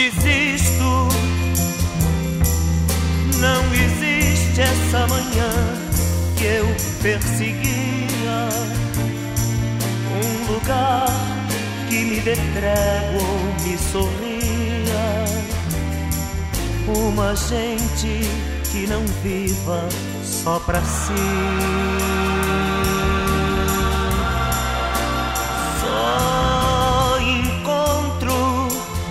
desisto. Não existe essa manhã que eu perseguia, um lugar que me dê trégua ou me sorria, uma gente que não viva só pra si. Só encontro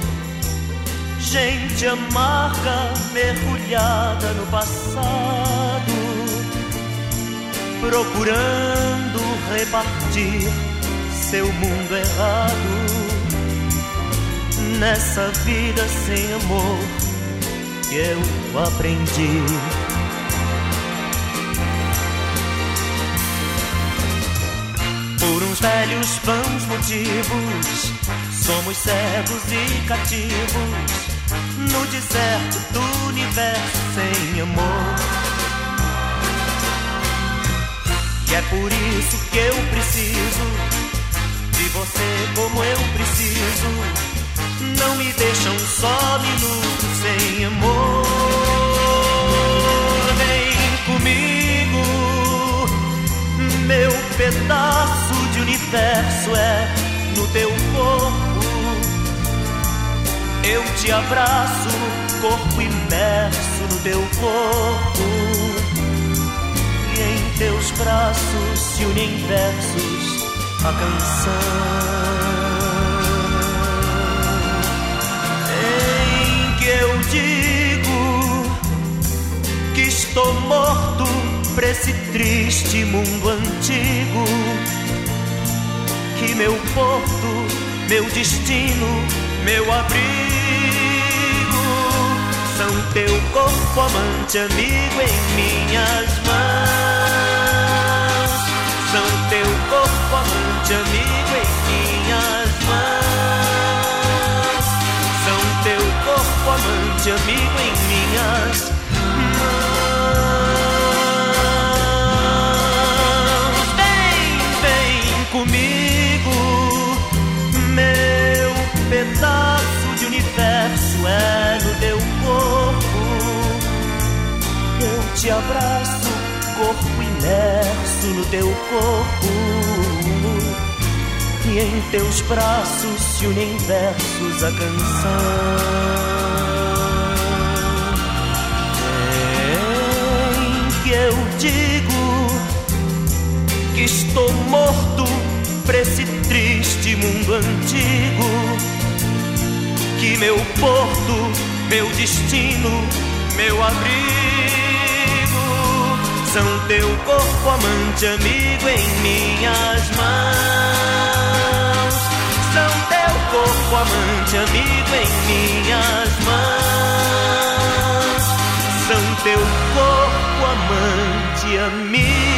gente amarga, mergulhada no passado, procurando repartir seu mundo errado. Nessa vida sem amor que eu aprendi. Por uns velhos vãos motivos, somos cegos e cativos no deserto do universo sem amor. E é por isso que eu preciso de você como eu preciso. Não me deixam só minutos sem amor. Vem comigo, meu pedaço de universo é no teu corpo. Eu te abraço, corpo imerso no teu corpo. E em teus braços se unem versos a canção em que eu digo que estou morto pra esse triste mundo antigo, que meu porto, meu destino, meu abrigo são teu corpo amante, amigo em minhas mãos. São teu corpo amante, amigo em minhas mãos. São teu corpo amante, amigo em minhas mãos. Vem comigo, meu pedaço de universo é no teu corpo. Eu te abraço, corpo imerso no teu corpo. E em teus braços se unem versos a canção em que eu digo que estou morto pra esse triste mundo antigo, que meu porto, meu destino, meu abrigo são teu corpo amante, amigo em minhas mãos. São teu corpo amante, amigo em minhas mãos. São teu corpo amante, amigo